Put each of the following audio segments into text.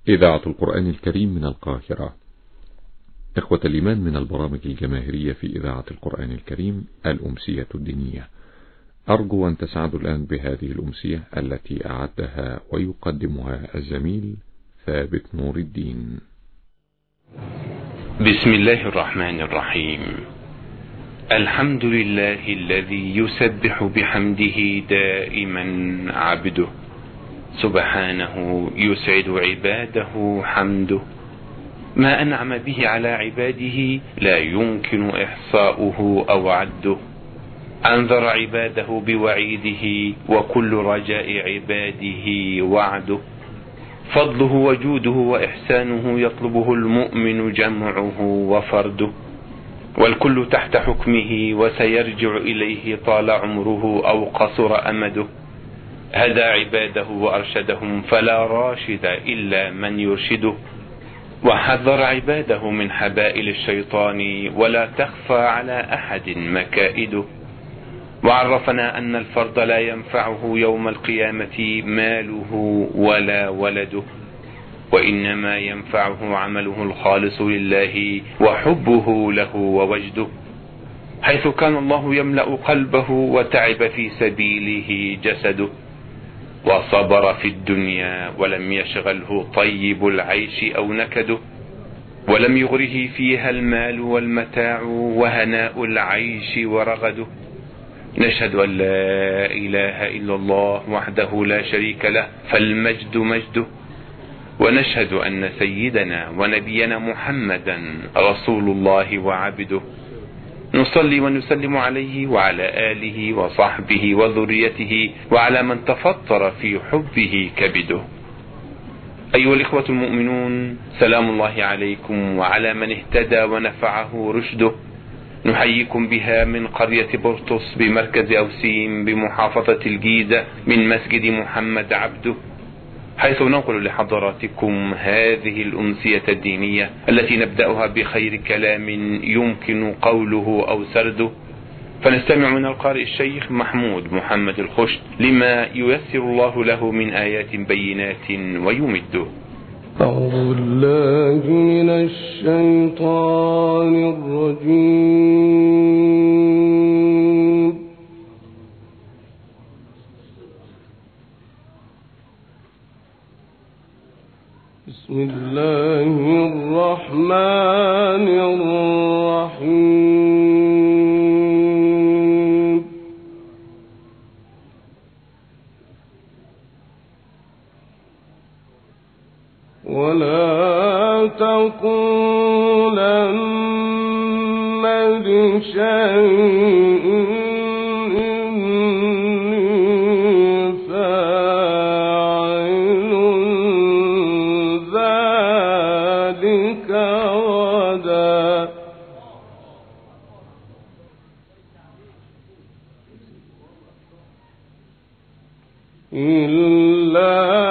إذاعة القرآن الكريم من القاهرة. إخوة الإيمان، من البرامج الجماهيرية في إذاعة القرآن الكريم الأمسية الدينية. أرجو أن تسعدوا الآن بهذه الأمسية التي أعدها ويقدمها الزميل ثابت نور الدين. بسم الله الرحمن الرحيم. الحمد لله الذي يسبح بحمده دائما عبده، سبحانه يسعد عباده حمده. ما أنعم به على عباده لا يمكن إحصاؤه أو عده. أنذر عباده بوعيده، وكل رجاء عباده وعده. فضله وجوده وإحسانه يطلبه المؤمن جمعه وفرده، والكل تحت حكمه وسيرجع إليه طال عمره أو قصر أمده. هدى عباده وأرشدهم، فلا راشد إلا من يرشده. وحذر عباده من حبائل الشيطان، ولا تخفى على أحد مكائده. وعرفنا أن الفرد لا ينفعه يوم القيامة ماله ولا ولده، وإنما ينفعه عمله الخالص لله وحبه له ووجده. حيث كان الله يملأ قلبه وتعب في سبيله جسده، وصبر في الدنيا ولم يشغله طيب العيش أو نكده، ولم يغره فيها المال والمتاع وهناء العيش ورغده. نشهد أن لا إله إلا الله وحده لا شريك له، فالمجد مجده. ونشهد أن سيدنا ونبينا محمدا رسول الله وعبده. نصلي ونسلم عليه وعلى آله وصحبه وذريته، وعلى من تفطر في حبه كبده. أيها الإخوة المؤمنون، سلام الله عليكم وعلى من اهتدى ونفعه رشده. نحييكم بها من قرية بورتوس بمركز أوسيم بمحافظة الجيزة، من مسجد محمد عبده، حيث ننقل لحضراتكم هذه الأمسية الدينية التي نبدأها بخير كلام يمكن قوله أو سرده. فنستمع من القارئ الشيخ محمود محمد الخشت لما ييسر الله له من آيات بينات ويمده. أعوذ بالله من الشيطان الرجيم. بسم الله الرحمن الرحيم. ولا تقولن لشيء إني فاعل ذلك غدا إلا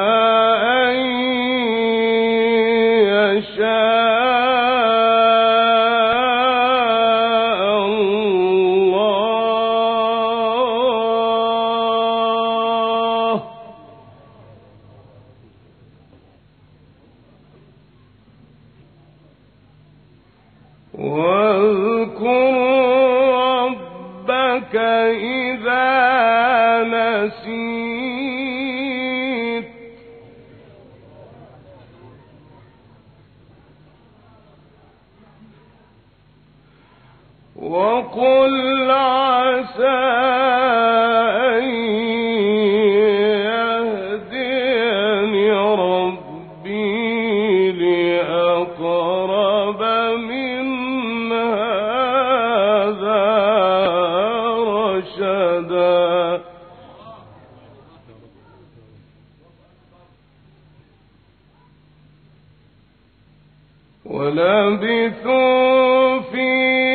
واذكر ربك إذا نسيت وقل عسى أن يهديني ربي لأقرب من هذا رشدا. ولبثوا في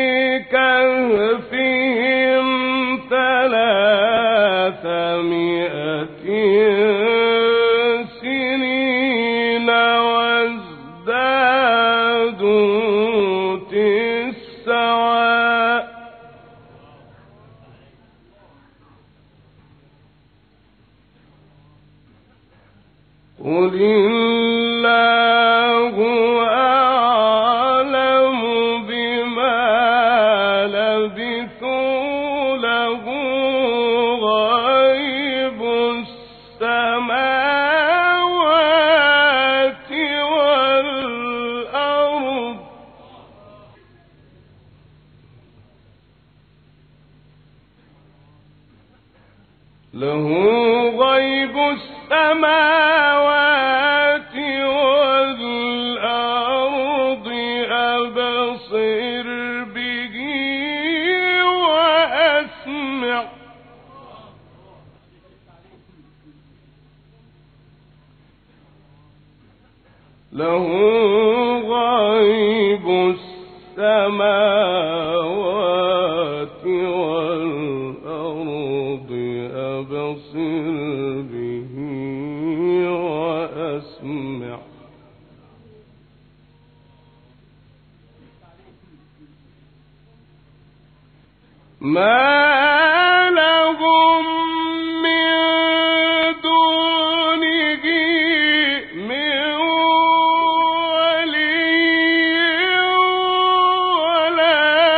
كهفهم 300 سنين وازدادوا 9. قل الله له غيب السماوات والأرض أبصر به وأسمع له غيب السماوات والأرض أبصر به وأسمع ما لهم من دونه من ولي ولا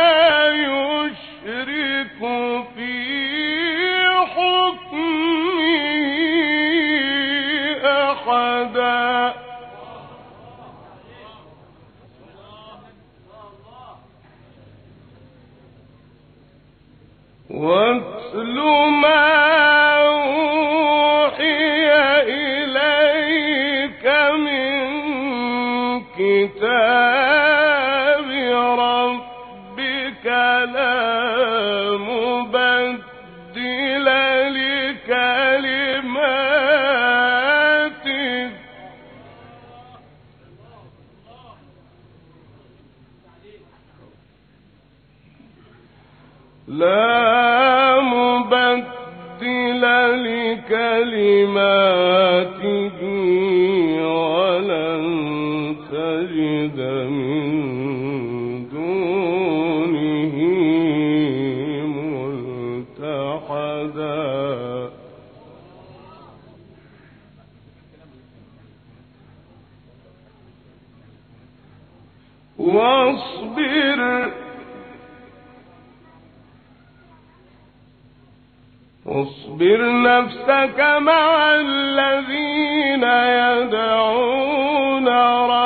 يشرك في حكمه أحدا واتل ما أوحي إليك من كتاب ربك لا مبدل لكلماته لا مبدل لكلماته ولن تجد من دونه ملتحدا واصبر نفسك مع الذين يدعون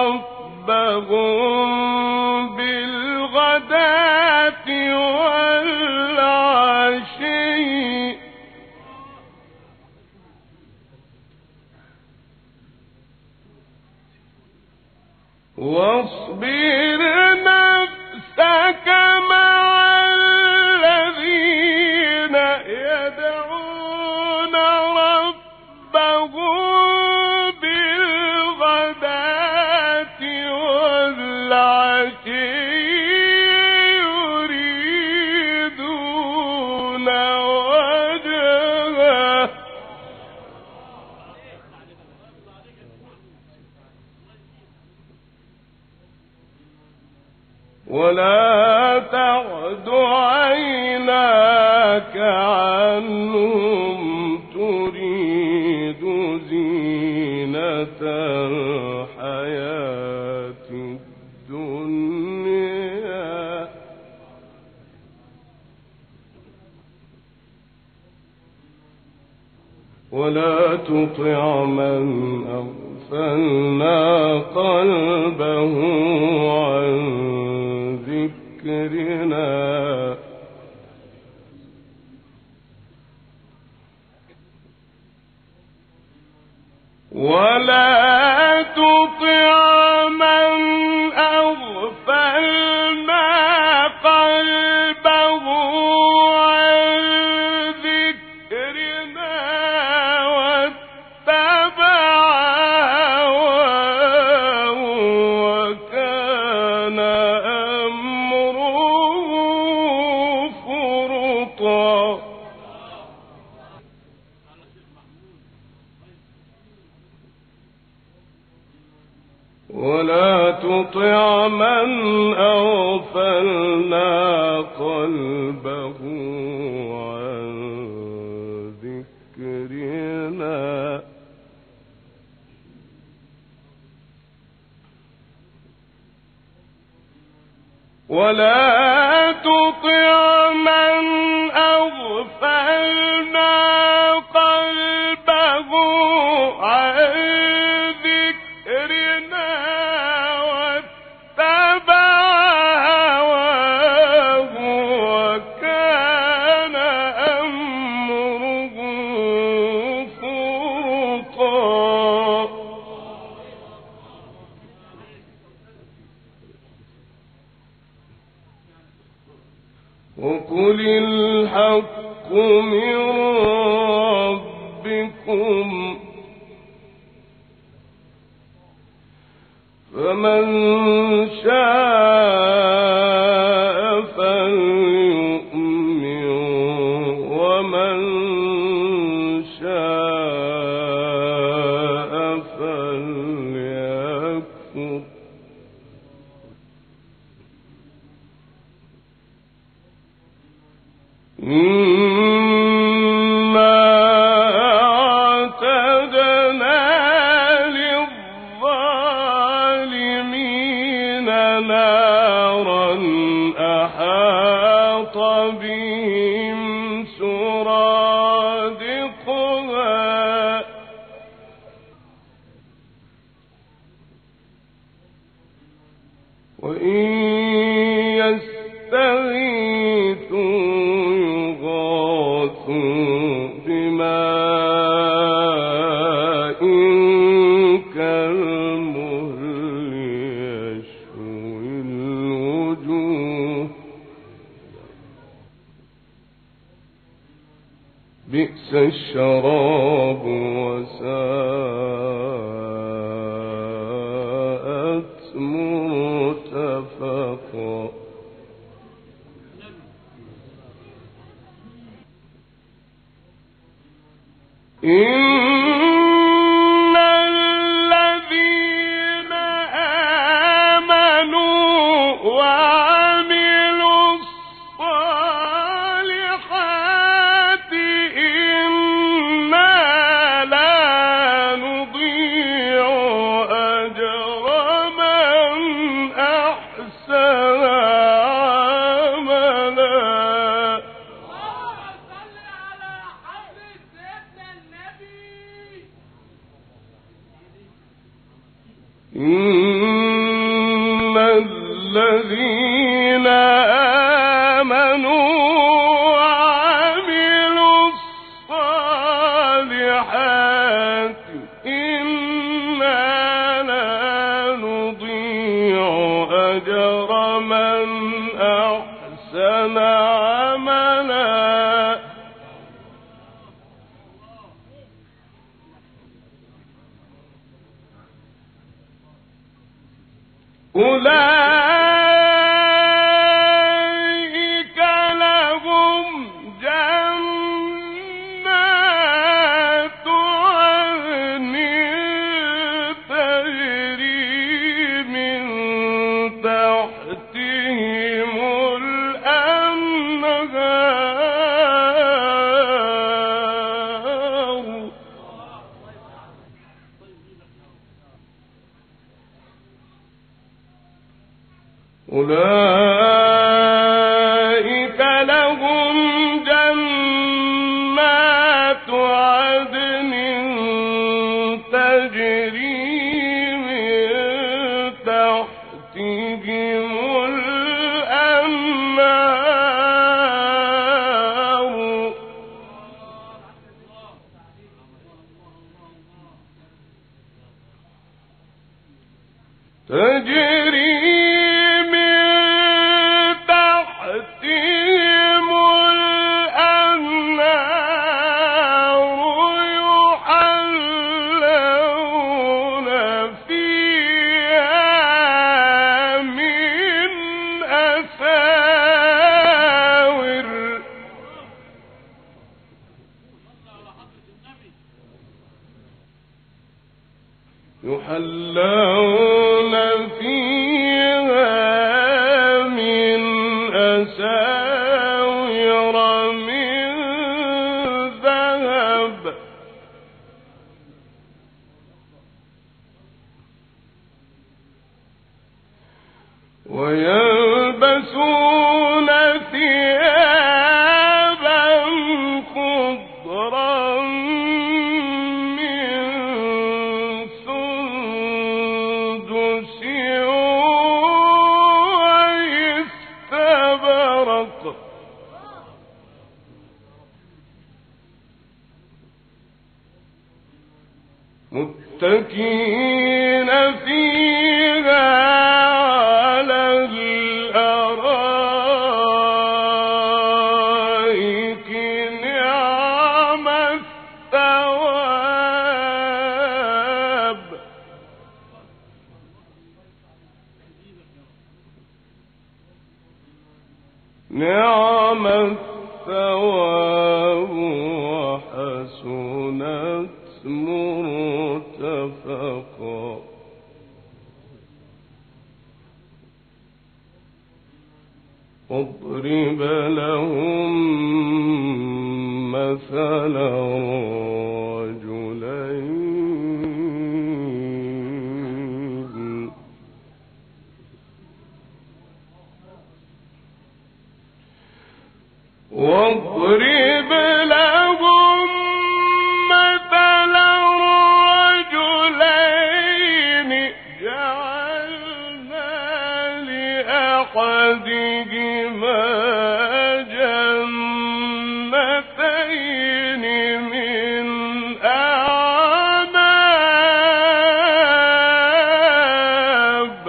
ربهم بالغداة والعشي واصبر نفسك مع الذين يدعون ربهم بالغداة والعشي يريدون وجهه ولا تعد عيناك عنهم تريد زينة الحياة الدنيا ولا تطع من أغفلنا قلبه عن ذكرنا ولا تطع من أغفلنا قلبه عن ذكرنا واتبع هواه وكان أمره فرطا ولا تطع من أغفلنا قلبه عن ذكرنا ولا تطع من أغفلنا قلبه عن ذكرنا واتبع هواه وكان أمره وقل الحق من ربكم فمن شاء فليؤمن ومن شاء فليكفر إنا أعتدنا للظالمين نارا أحاط بهم سرادقها وإن يستغيثوا يغاثوا بماء كالمهل يشوي الوجوه بئس الشراب وساءت مرتفقا إن الذين آمنوا وعملوا الصالحات إنا لا نضيع أجر من أحسن عملا إن الذين آمنوا وعملوا الصالحات إنا لا نضيع أجر من أحسن عملا أولئك لهم جنات عدن تجري من تحتهم الأنهار أولئك لهم جنات عدن تجري من تحتهم الأنهار تجري يحلون فيها من أساور من ذهب ويلبسون ثيابا خضرا متكئين فيها على الأرائك نعم الثواب وحسنت مرتفقا واضرب لهم مثلا رجلين واضرب لهم مثلا رجلين جعلنا لأحدهما جنتين من أعناب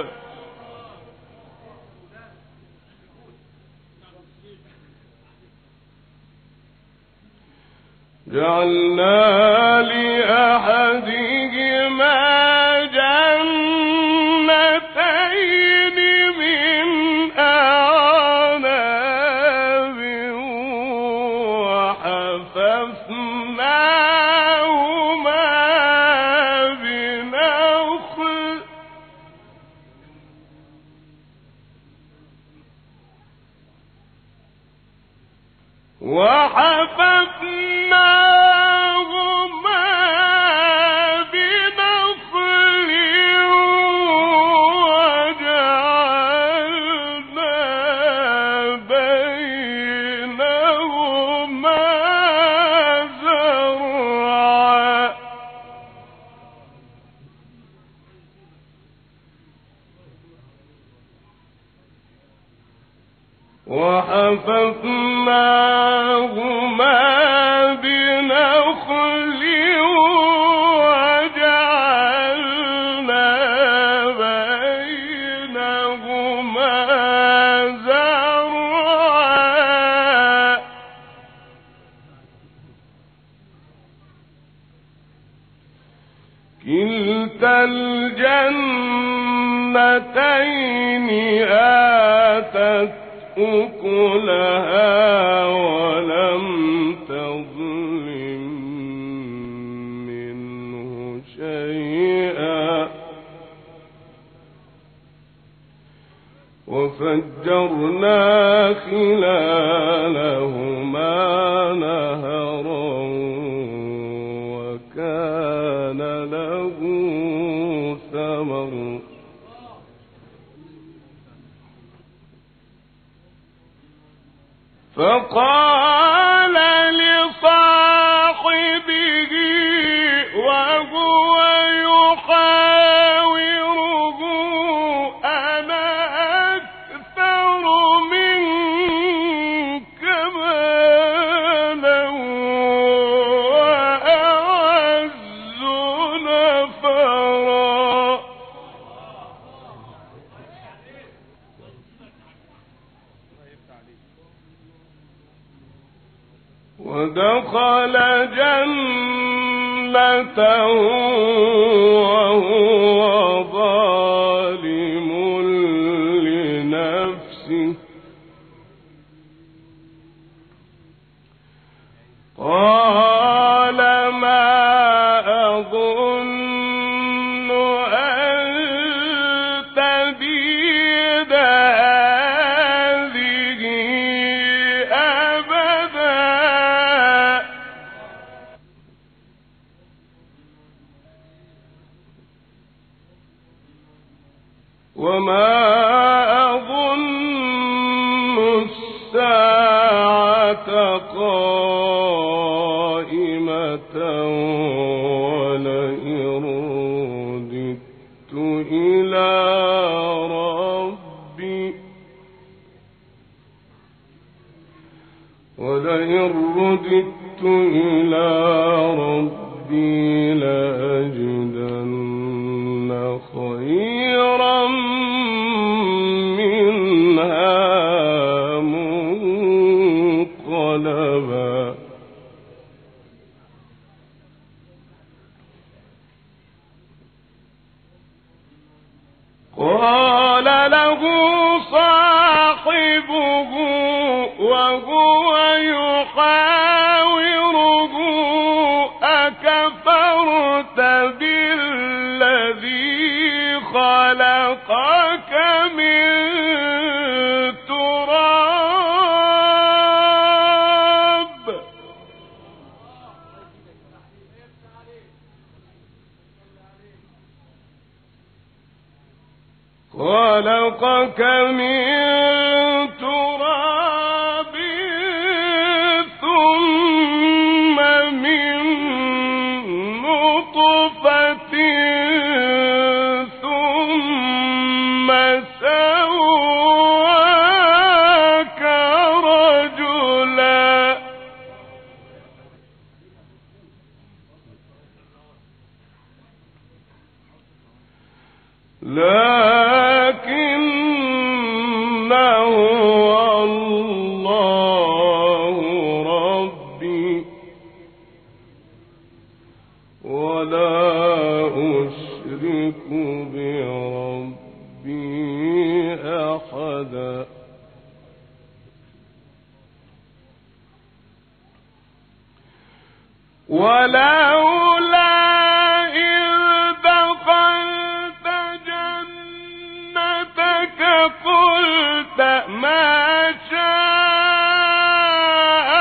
جعلنا لأحدهما جنتين من أعناب وحففناهما بنخل وجعلنا بينهما زرعا وحففناهما بنخل وجعلنا بينهما زرعا كلتا الجنتين آتت أكلها ولم تظلم منه شيئا وفجرنا خلالهما نهرا وكان له ثمر فقال لصاحبه وهو يحاوره أنا أكثر منك مالا وأعز نفرا ودخل جنته وهو ظالم لنفسه قال ما أظن أن تبيد هذه أبدا وما أظن الساعة قائمة ولئن رددت إلى ربي لأجدن خيرا منها منقلبا قال له صاحبه خلقك من تراب خلقك من تراب ثم من نطفة ثم سواك رجلا لكنه الله ربي ولا أشرك بربي أحدا ولولا إذ دخلت جنتك قلت ما شاء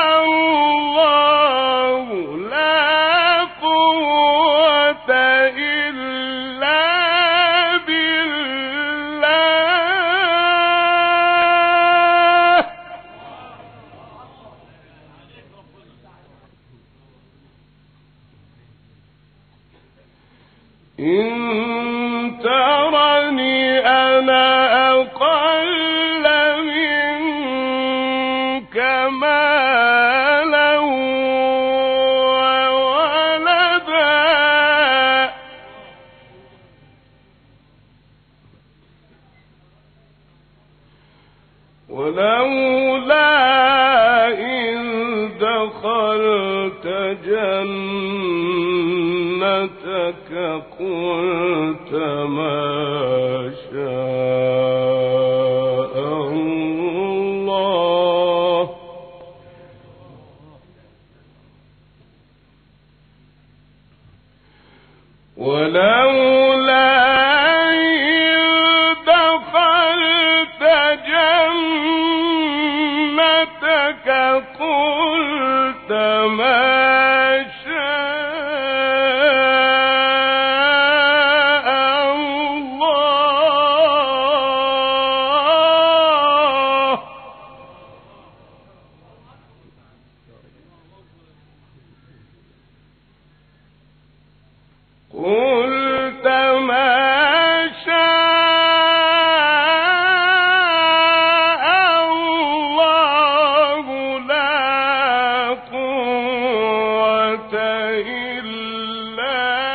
الله لا قوة إلا بالله إن ترني أنا أقل منك مالا وولدا ولولا إذ دخلت جنتك قلت ما شاء الله ولولا إذ دخلت جنتك قلت ما قلت ما شاء الله لا قوة إلا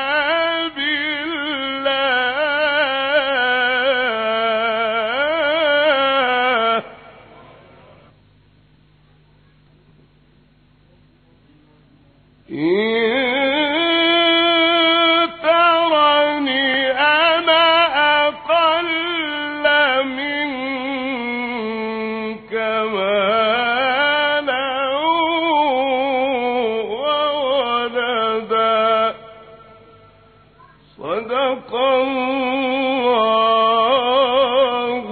بالله صدق الله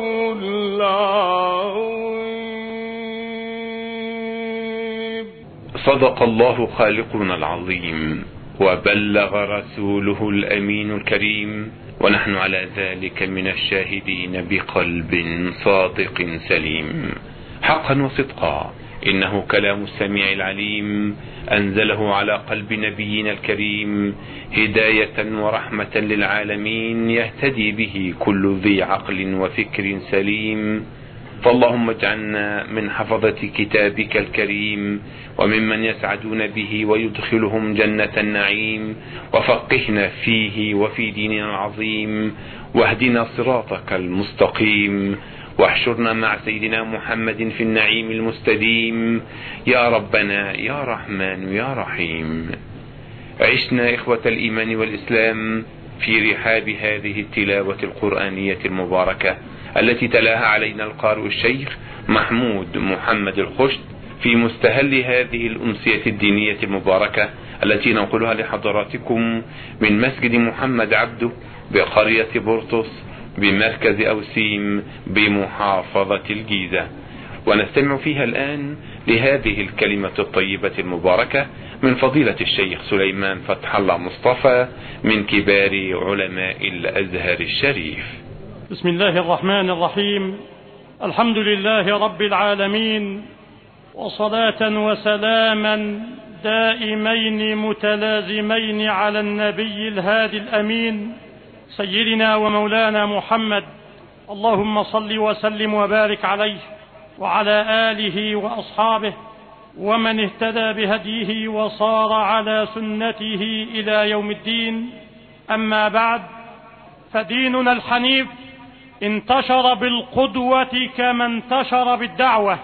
العظيم. صدق الله خالقنا العظيم وبلغ رسوله الأمين الكريم، ونحن على ذلك من الشاهدين بقلب صادق سليم. حقا وصدقا إنه كلام السميع العليم، أنزله على قلب نبينا الكريم هداية ورحمة للعالمين، يهتدي به كل ذي عقل وفكر سليم. فاللهم اجعلنا من حفظة كتابك الكريم وممن يسعدون به ويدخلهم جنة النعيم، وفقهنا فيه وفي ديننا العظيم، واهدنا صراطك المستقيم، واحشرنا مع سيدنا محمد في النعيم المستديم يا ربنا يا رحمن يا رحيم. عشنا إخوة الإيمان والإسلام في رحاب هذه التلاوة القرآنية المباركة التي تلاها علينا القارئ الشيخ محمود محمد الخشت في مستهل هذه الأمسية الدينية المباركة التي ننقلها لحضراتكم من مسجد محمد عبده بقرية بورتوس بمركز أوسيم بمحافظة الجيزة، ونستمع فيها الآن لهذه الكلمة الطيبة المباركة من فضيلة الشيخ سليمان فتح الله مصطفى من كبار علماء الأزهر الشريف. بسم الله الرحمن الرحيم. الحمد لله رب العالمين، وصلاة وسلاما دائمين متلازمين على النبي الهادي الأمين سيدنا ومولانا محمد، اللهم صل وسلم وبارك عليه وعلى آله وأصحابه ومن اهتدى بهديه وصار على سنته إلى يوم الدين. أما بعد، فديننا الحنيف انتشر بالقدوة كما انتشر بالدعوة،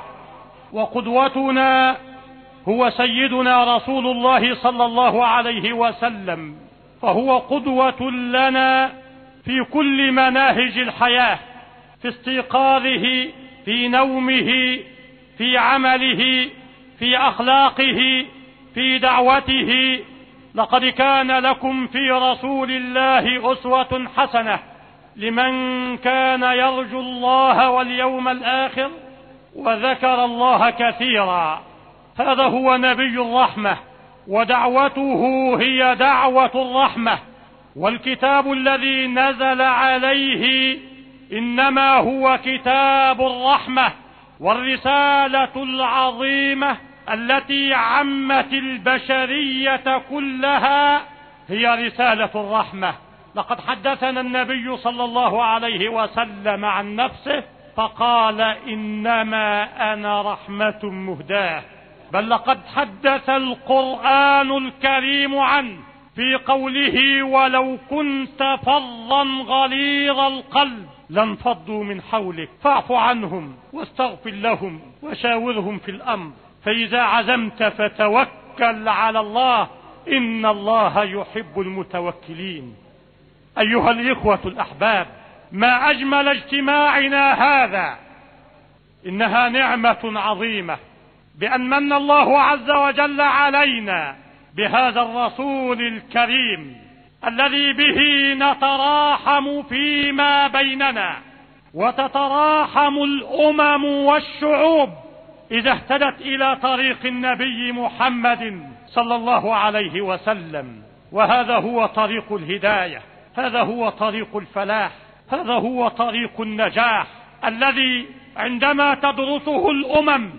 وقدوتنا هو سيدنا رسول الله صلى الله عليه وسلم، فهو قدوة لنا في كل مناهج الحياة، في استيقاظه، في نومه، في عمله، في أخلاقه، في دعوته. لقد كان لكم في رسول الله أسوة حسنة لمن كان يرجو الله واليوم الآخر وذكر الله كثيرا. هذا هو نبي الرحمة، ودعوته هي دعوة الرحمة، والكتاب الذي نزل عليه إنما هو كتاب الرحمة، والرسالة العظيمة التي عمت البشرية كلها هي رسالة الرحمة. لقد حدثنا النبي صلى الله عليه وسلم عن نفسه فقال: إنما أنا رحمة مهداة. بل لقد حدث القرآن الكريم عنه في قوله: ولو كنت فظا غليظ القلب لانفضوا من حولك فاعف عنهم واستغفر لهم وشاورهم في الأمر فإذا عزمت فتوكل على الله إن الله يحب المتوكلين. أيها الإخوة الأحباب، ما أجمل اجتماعنا هذا. إنها نعمة عظيمة بأن من الله عز وجل علينا بهذا الرسول الكريم الذي به نتراحم فيما بيننا، وتتراحم الأمم والشعوب إذا اهتدت إلى طريق النبي محمد صلى الله عليه وسلم. وهذا هو طريق الهداية، هذا هو طريق الفلاح، هذا هو طريق النجاح الذي عندما تدرسه الأمم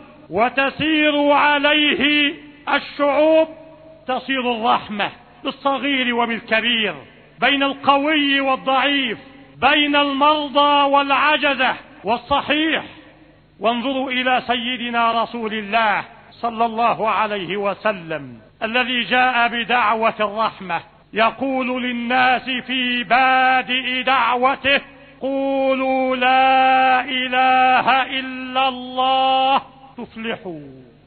وتسير عليه الشعوب تصير الرحمة بالصغير وبالكبير، بين القوي والضعيف، بين المرضى والعجزة والصحيح. وانظروا إلى سيدنا رسول الله صلى الله عليه وسلم الذي جاء بدعوة الرحمة، يقول للناس في بادئ دعوته: قولوا لا إله إلا الله تفلحوا.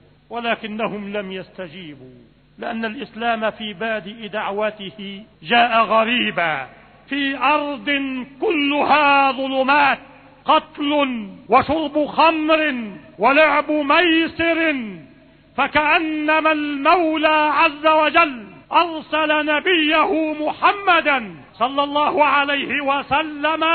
ولكنهم لم يستجيبوا، لأن الإسلام في بادئ دعوته جاء غريبا في أرض كلها ظلمات، قتل وشرب خمر ولعب ميسر، فكأنما المولى عز وجل أرسل نبيه محمدا صلى الله عليه وسلم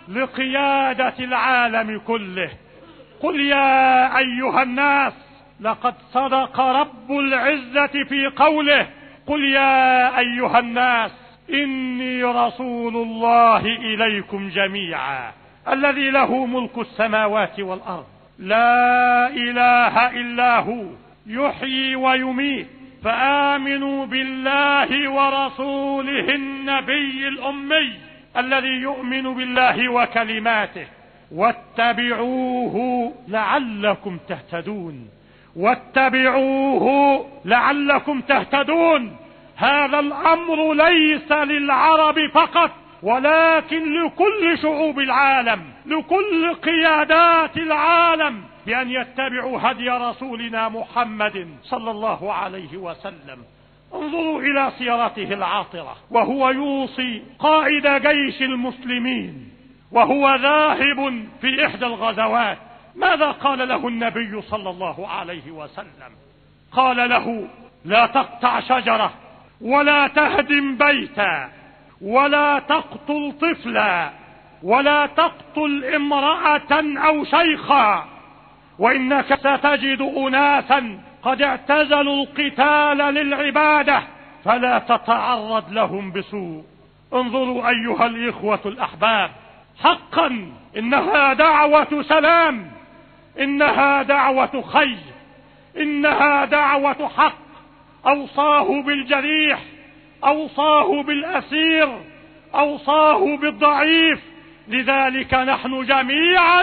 لقيادة العالم كله. قل يا أيها الناس، لقد صدق رب العزة في قوله: قل يا أيها الناس إني رسول الله إليكم جميعا الذي له ملك السماوات والأرض لا إله إلا هو يحيي ويميت، فآمنوا بالله ورسوله النبي الأمي الذي يؤمن بالله وكلماته، واتبعوه لعلكم تهتدون، واتبعوه لعلكم تهتدون. هذا الأمر ليس للعرب فقط، ولكن لكل شعوب العالم، لكل قيادات العالم، بأن يتبعوا هدي رسولنا محمد صلى الله عليه وسلم. انظروا إلى سيرته العاطرة وهو يوصي قائد جيش المسلمين وهو ذاهب في إحدى الغزوات. ماذا قال له النبي صلى الله عليه وسلم؟ قال له: لا تقطع شجرة، ولا تهدم بيتا، ولا تقتل طفلا، ولا تقتل امرأة أو شيخا، وإنك ستجد أناسا قد اعتزلوا القتال للعبادة، فلا تتعرض لهم بسوء. انظروا أيها الإخوة الأحباب، حقا إنها دعوة سلام، إنها دعوة خير، إنها دعوة حق. أوصاه بالجريح، أوصاه بالأسير، أوصاه بالضعيف. لذلك نحن جميعا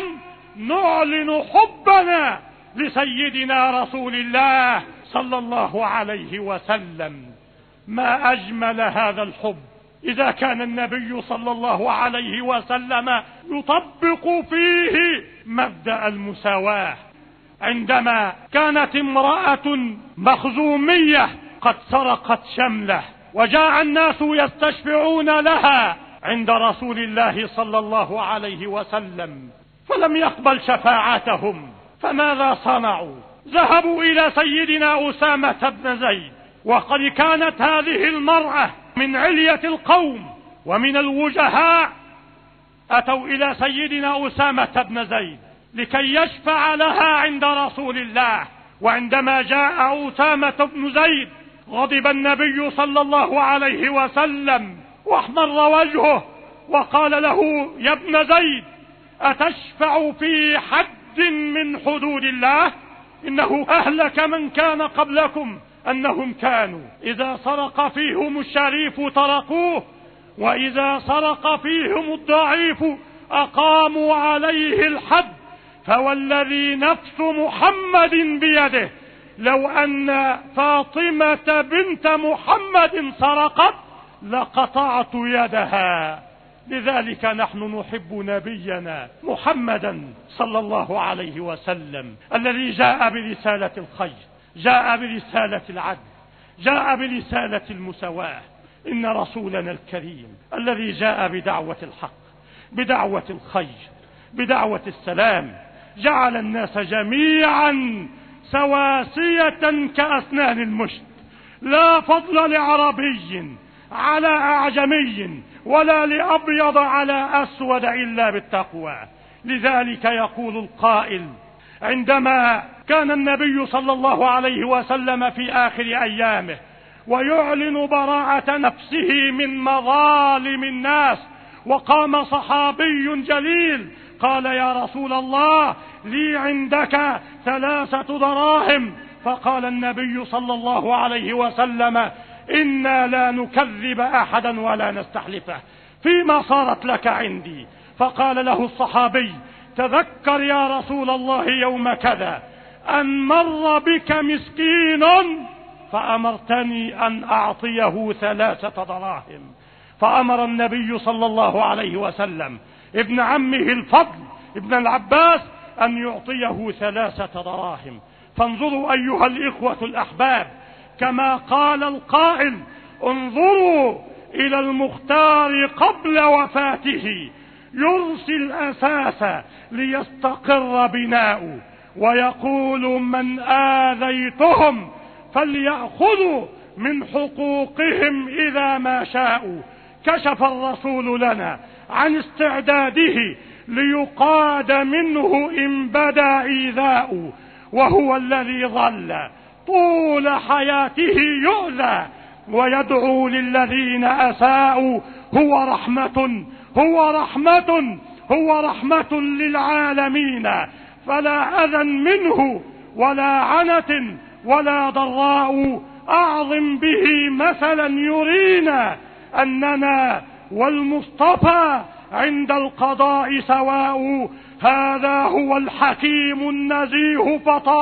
نعلن حبنا لسيدنا رسول الله صلى الله عليه وسلم. ما أجمل هذا الحب إذا كان النبي صلى الله عليه وسلم يطبق فيه مبدأ المساواة. عندما كانت امرأة مخزومية قد سرقت شمله وجاء الناس يستشفعون لها عند رسول الله صلى الله عليه وسلم، فلم يقبل شفاعتهم، فماذا صنعوا؟ ذهبوا إلى سيدنا أسامة بن زيد، وقد كانت هذه المرأة من علية القوم ومن الوجهاء. أتوا إلى سيدنا أسامة بن زيد لكي يشفع لها عند رسول الله. وعندما جاء أسامة بن زيد غضب النبي صلى الله عليه وسلم واحمر وجهه، وقال له: يا ابن زيد، أتشفع في حد من حدود الله؟ إنه أهلك من كان قبلكم أنهم كانوا إذا سرق فيهم الشريف تركوه، وإذا سرق فيهم الضعيف أقاموا عليه الحد. فوالذي نفس محمد بيده لو أن فاطمة بنت محمد سرقت لقطعت يدها. لذلك نحن نحب نبينا محمدا صلى الله عليه وسلم، الذي جاء برسالة الخير، جاء برسالة العدل، جاء برسالة المساواة. إن رسولنا الكريم الذي جاء بدعوة الحق، بدعوة الخير، بدعوة السلام، جعل الناس جميعا سواسية كأسنان المشت، لا فضل لعربي على أعجمي ولا لأبيض على أسود إلا بالتقوى. لذلك يقول القائل: عندما كان النبي صلى الله عليه وسلم في آخر أيامه ويعلن براءة نفسه من مظالم الناس، وقام صحابي جليل قال: يا رسول الله، لي عندك 3 دراهم. فقال النبي صلى الله عليه وسلم: إنا لا نكذب أحدا ولا نستحلفه، فيما صارت لك عندي. فقال له الصحابي: تذكر يا رسول الله يوم كذا أن مر بك مسكين فأمرتني أن أعطيه 3 دراهم. فأمر النبي صلى الله عليه وسلم ابن عمه الفضل ابن العباس أن يعطيه 3 دراهم. فانظروا أيها الإخوة الأحباب، كما قال القائل: انظروا إلى المختار قبل وفاته، يرسي الأساس ليستقر بناؤه، ويقول: من آذيتهم فليأخذوا من حقوقهم إذا ما شاءوا. كشف الرسول لنا عن استعداده ليقاد منه إن بدا إيذاء، وهو الذي ظل طول حياته يؤذى ويدعو للذين أساءوا. هو رحمة، هو رحمة، هو رحمة للعالمين، فلا أذى منه ولا عنة ولا ضراء أعظم به مثلا يرينا أننا والمصطفى عند القضاء سواء. هذا هو الحكيم النزيه،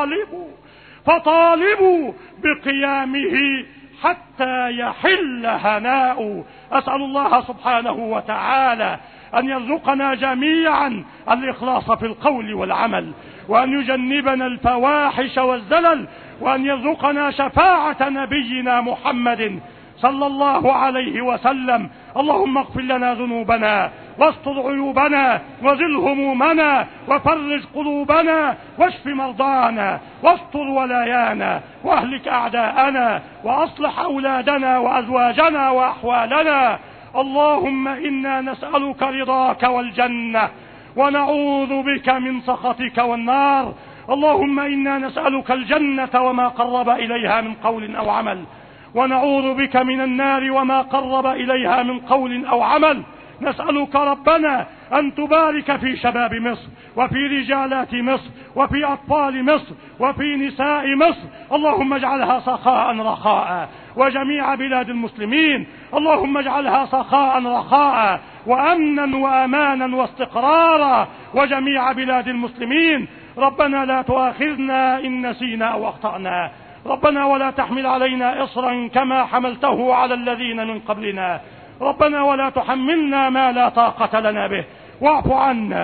فطالبوا بقيامه حتى يحل هناء. أسأل الله سبحانه وتعالى أن يرزقنا جميعا الإخلاص في القول والعمل، وأن يجنبنا الفواحش والزلل، وأن يرزقنا شفاعة نبينا محمد صلى الله عليه وسلم. اللهم اغفر لنا ذنوبنا واستر عيوبنا وزل همومنا وفرج قلوبنا واشف مرضانا واستر ولايانا واهلك أعداءنا وأصلح أولادنا وأزواجنا وأحوالنا. اللهم إنا نسألك رضاك والجنة ونعوذ بك من سخطك والنار. اللهم إنا نسألك الجنة وما قرب إليها من قول أو عمل، ونعوذ بك من النار وما قرب إليها من قول أو عمل. نسألك ربنا أن تبارك في شباب مصر وفي رجالات مصر وفي أطفال مصر وفي نساء مصر. اللهم اجعلها سخاء رخاء، وجميع بلاد المسلمين اللهم اجعلها سخاء رخاء وأمنا وأمانا واستقرارا، وجميع بلاد المسلمين. ربنا لا تؤاخذنا إن نسينا أو أخطأنا، ربنا ولا تحمل علينا إصرا كما حملته على الذين من قبلنا، ربنا ولا تحملنا ما لا طاقة لنا به. واعف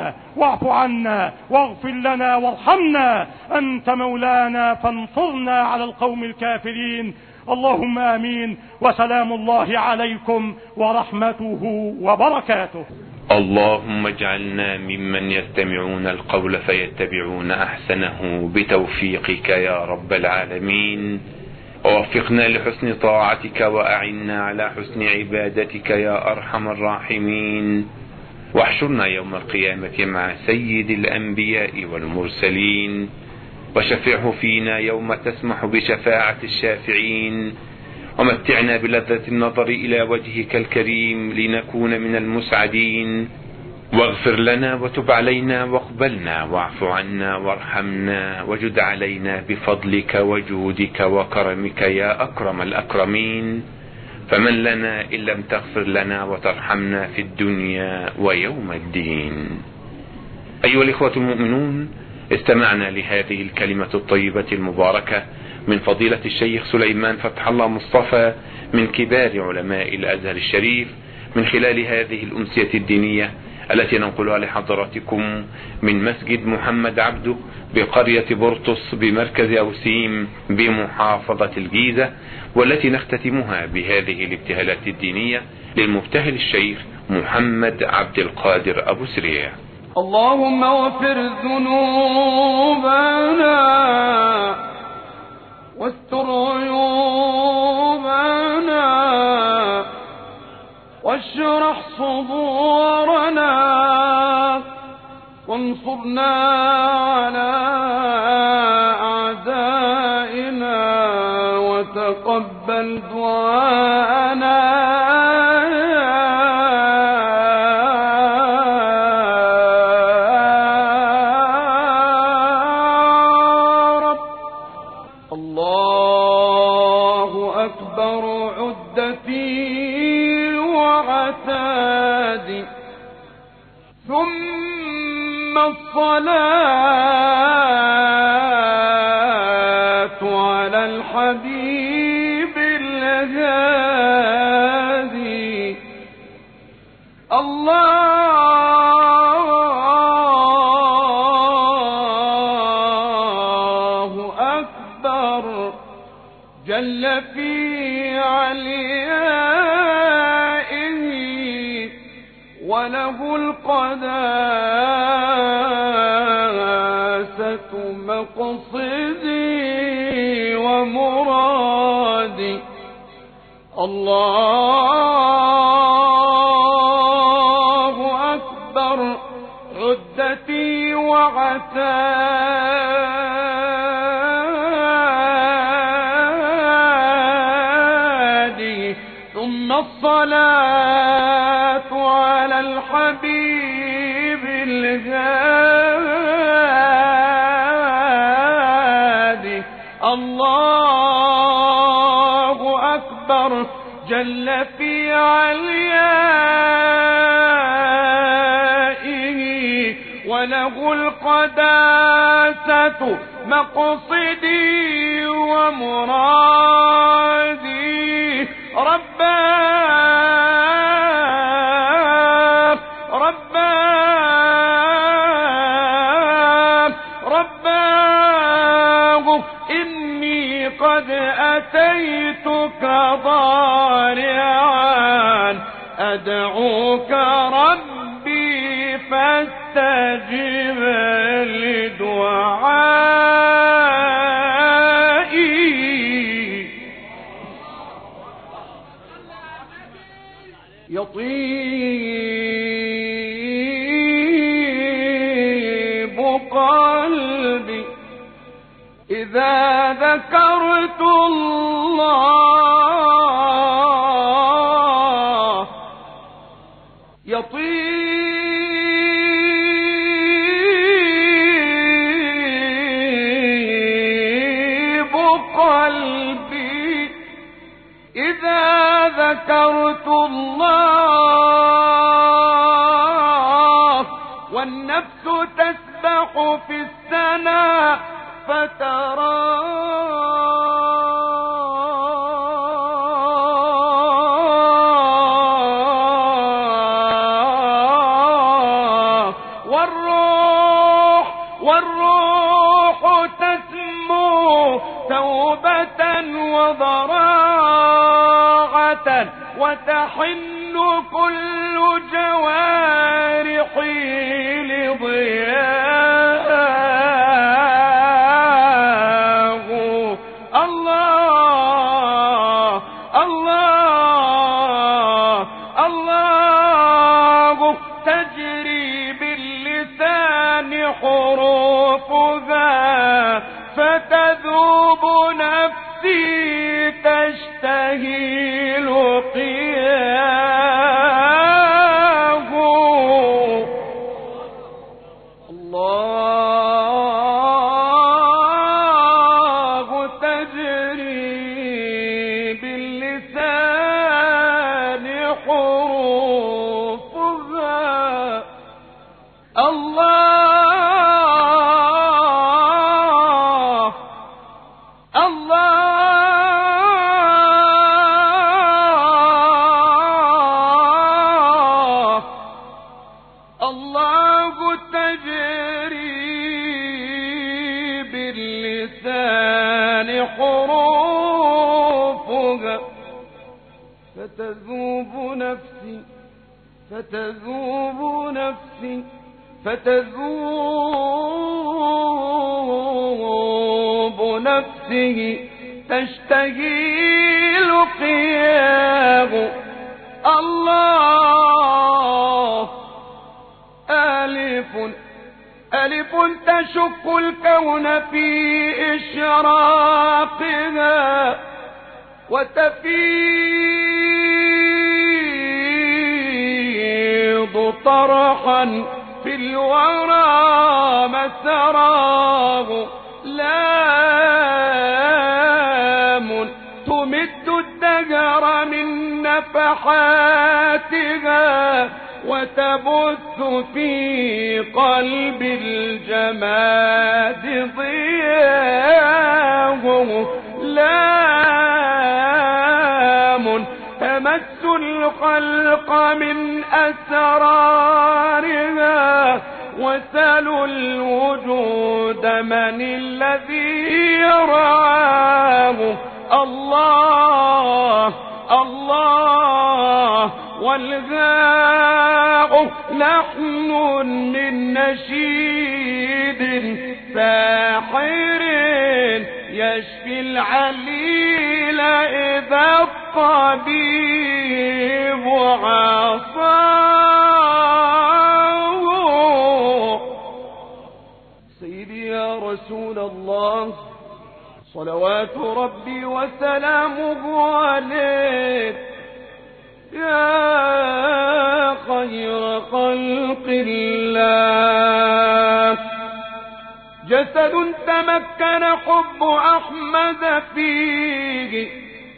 عنا واغفر لنا وارحمنا، أنت مولانا فانصرنا على القوم الكافرين. اللهم آمين، وسلام الله عليكم ورحمته وبركاته. اللهم اجعلنا ممن يستمعون القول فيتبعون أحسنه بتوفيقك يا رب العالمين، ووفقنا لحسن طاعتك وأعنا على حسن عبادتك يا أرحم الراحمين، واحشرنا يوم القيامة مع سيد الأنبياء والمرسلين، وشفعه فينا يوم تسمح بشفاعة الشافعين، ومتعنا بلذة النظر إلى وجهك الكريم لنكون من المسعدين. واغفر لنا وتب علينا واقبلنا واعف عنا وارحمنا وجد علينا بفضلك وجودك وكرمك يا أكرم الأكرمين. فمن لنا إن لم تغفر لنا وترحمنا في الدنيا ويوم الدين. أيها الإخوة المؤمنون، استمعنا لهذه الكلمة الطيبة المباركة من فضيلة الشيخ سليمان فتح الله مصطفى من كبار علماء الأزهر الشريف، من خلال هذه الأمسية الدينية التي ننقلها لحضراتكم من مسجد محمد عبده بقرية بورتوس بمركز أوسيم بمحافظة الجيزة، والتي نختتمها بهذه الابتهالات الدينية للمبتهل الشيخ محمد عبد القادر أبو سريع. اللهم اغفر ذنوبنا واستر عيوبنا واشرح صدورنا وانصرنا على أعدائنا وتقبل دعاءنا الصلاة على الحبيب الهادي. الله أكبر جل في عليائه وله القداسة مقصدي ومرادي. الله أكبر عدتي وعتادي. ثم الصلاة على الحبيب الهادي. الله أكبر جل في عليائه وله القداسة مقصدي ومرادي. رباه إني قد أتيتك ضارعا أدعوك ربي فاستجب لدعائي. يطيب قلبي إذا ذكرت الله يطيب قلبي إذا ذكرت الله والنفس تسبح في السنة فترى والروح تسمو توبة وضراعة وتحن كل جوارحي لضياء الله الله الله تجري باللسان حروفها فتذوب نفسي تشتهي لقياه الله تجري باللسان حروفها الله الله الله تجري باللسان حروفها فتذوب نفسي فتذوب نفسه تشتهي لقياه الله ألف تشق الكون في إشراقها وتفيض طرحا في الورى مسراه لام تمد الدهر من نفحاتها وتبث في قلب الجماد ضياه لام تمس الخلق من أسرارها وسلوا الوجود من الذي يراه الله الله والغاء لحن من نشيد ساحر يشفي العليل إذا الطبيب عصاه سيدي يا رسول الله صلوات ربي وسلامه عليك يا خير خلق الله جسد تمكن حب أحمد فيه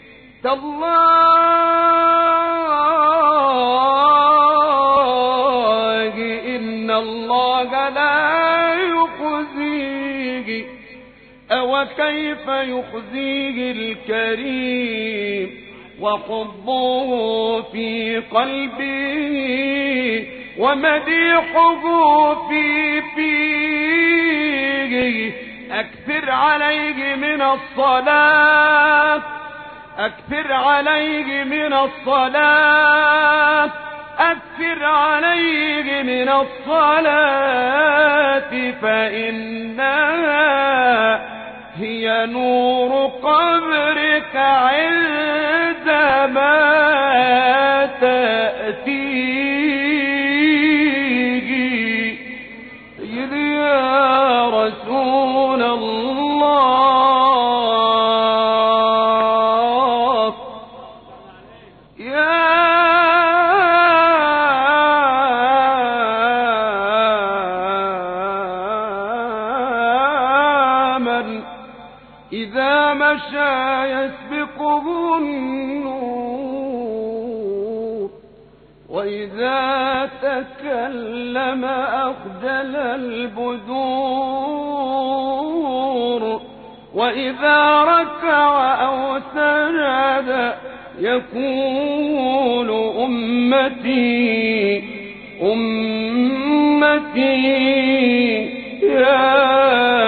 تالله إن الله لا يخزيه أو كيف يخزيه الكريم وحبه في قلبه ومديحه في فيه أكثر عليه من الصلاة أكثر عليه من الصلاة أكثر عليه من الصلاة فإنها هي نور قبرك عندما تأتيه سيدي يا إذا مشى يسبقه النور وإذا تكلم أخجل البدور وإذا ركع أو سجد يقول أمتي أمتي يا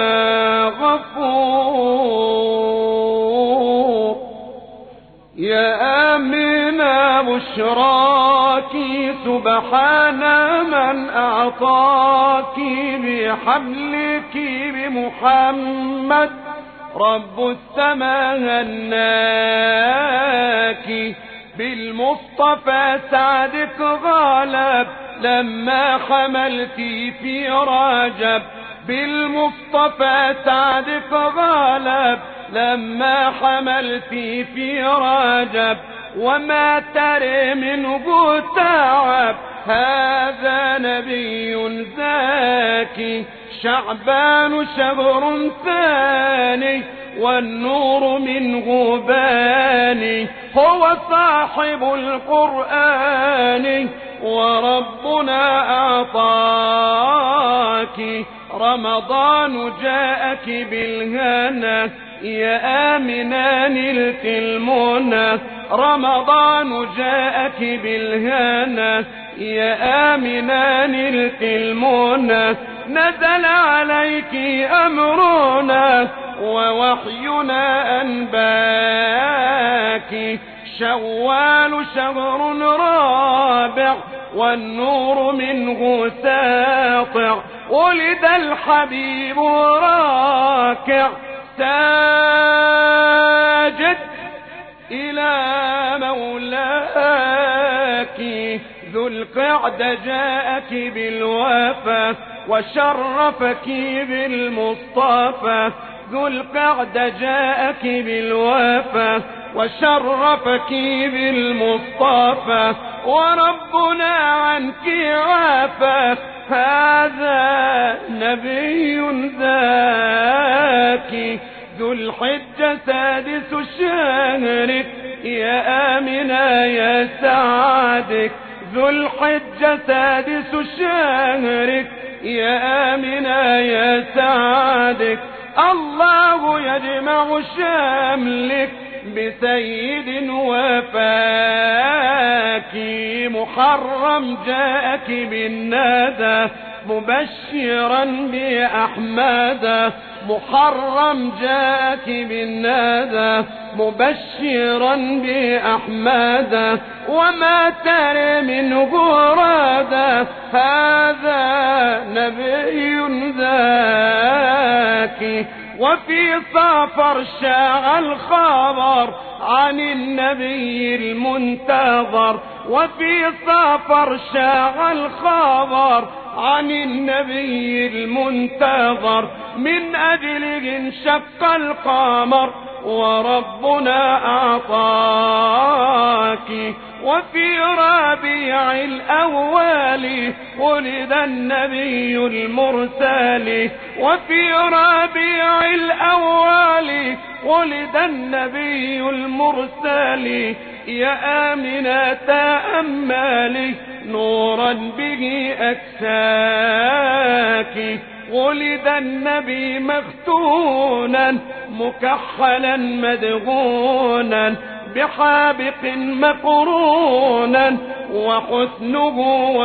غفور. يا آمنة بشراك سبحان من أعطاك بحملك بمحمد رب السماء هناك. بالمصطفى سعدك غالب لما حملت في رجب. بالمصطفى سعدك غالب لما حملت في رجب. وما ترى منه تعب هذا نبي زاكي. شعبان شهر ثاني والنور منه باني. هو صاحب القرآن وربنا أعطاك. رمضان جاءك بالهنا يا آمنة نلت المنى. رمضان جاءك بالهنا يا آمنة نلت المنى. نزل عليك أمرنا ووحينا أنباك. شوال شهر رابع والنور منه ساطع. ولد الحبيب راكع ساجد إلى مولاك. ذو القعدة جاءك بالوفا وشرفك بالمصطفى. ذو القعدة جاءك بالوفا وشرفك بالمصطفى. وربنا عنك عافى هذا نبي ذاكي. ذو الحجة سادس شهرك يا آمنة يا سعادك. ذو الحجة سادس شهرك يا آمنة يا سعادك. الله يجمع شملك بسيد وفاك. محرم جاءك بالندى مبشرا بأحمد. محرم جاءك بالندى مبشرا بأحمد. وما ترى من غرادة هذا نبي ذاك. وفي صفر شاع الخبر عن النبي المنتظر. وفي صفر شاع الخبر عن النبي المنتظر. من أجله انشق القمر وربنا أعطاك. وفي ربيع الأول ولد النبي المرسل. وفي ربيع الأول ولد النبي المرسل. يا آمنة تأملي نورا به أكساك. ولد النبي مختونا مكحلا مدغونا بحابق مقرونا وحسنه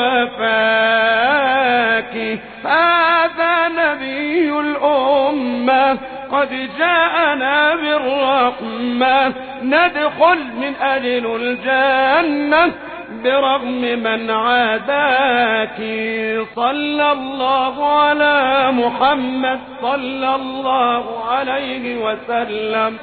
وفاك. هذا نبي الأمة قد جاءنا بالرحمة. ندخل من أجل الجنة برغم من عاداك. صلى الله على محمد صلى الله عليه وسلم.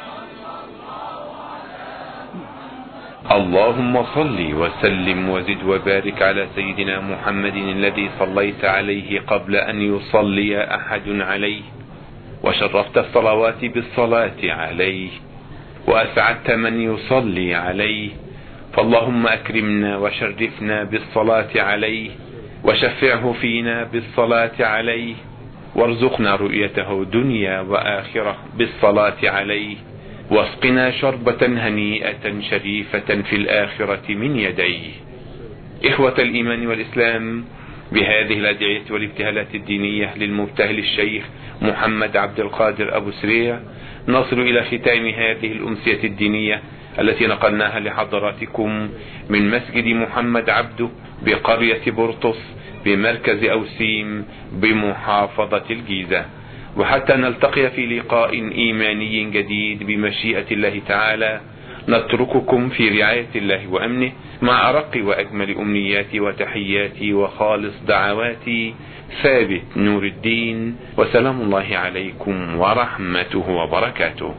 اللهم صل وسلم وزد وبارك على سيدنا محمد الذي صليت عليه قبل أن يصلي أحد عليه، وشرفت الصلوات بالصلاة عليه، وأسعدت من يصلي عليه. فاللهم أكرمنا وشرفنا بالصلاة عليه، وشفعه فينا بالصلاة عليه، وارزقنا رؤيته دنيا وآخرة بالصلاة عليه، واسقنا شربة هنيئة شريفة في الآخرة من يديه. إخوة الإيمان والإسلام، بهذه الأدعية والابتهالات الدينية للمبتهل الشيخ محمد عبد القادر أبو سريع، نصل إلى ختام هذه الأمسية الدينية التي نقلناها لحضراتكم من مسجد محمد عبده بقرية بورتوس بمركز أوسيم بمحافظة الجيزة. وحتى نلتقي في لقاء إيماني جديد بمشيئة الله تعالى، نترككم في رعاية الله وأمنه مع أرق وأجمل أمنياتي وتحياتي وخالص دعواتي، ثابت نور الدين، وسلام الله عليكم ورحمته وبركاته.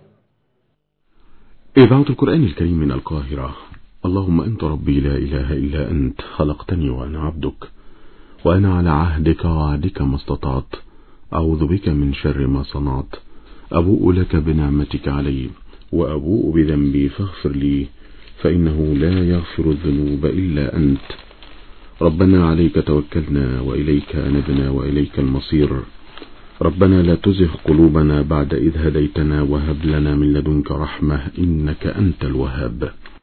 إذاعة القرآن الكريم من القاهرة. اللهم أنت ربي لا إله إلا أنت، خلقتني وأنا عبدك، وأنا على عهدك وعهدك ما استطعت، أعوذ بك من شر ما صنعت، أبوء لك بنعمتك علي وأبوء بذنبي فاغفر لي، فإنه لا يغفر الذنوب إلا أنت. ربنا عليك توكلنا وإليك أنبنا وإليك المصير. ربنا لا تزغ قلوبنا بعد إذ هديتنا وهب لنا من لدنك رحمة إنك أنت الوهاب.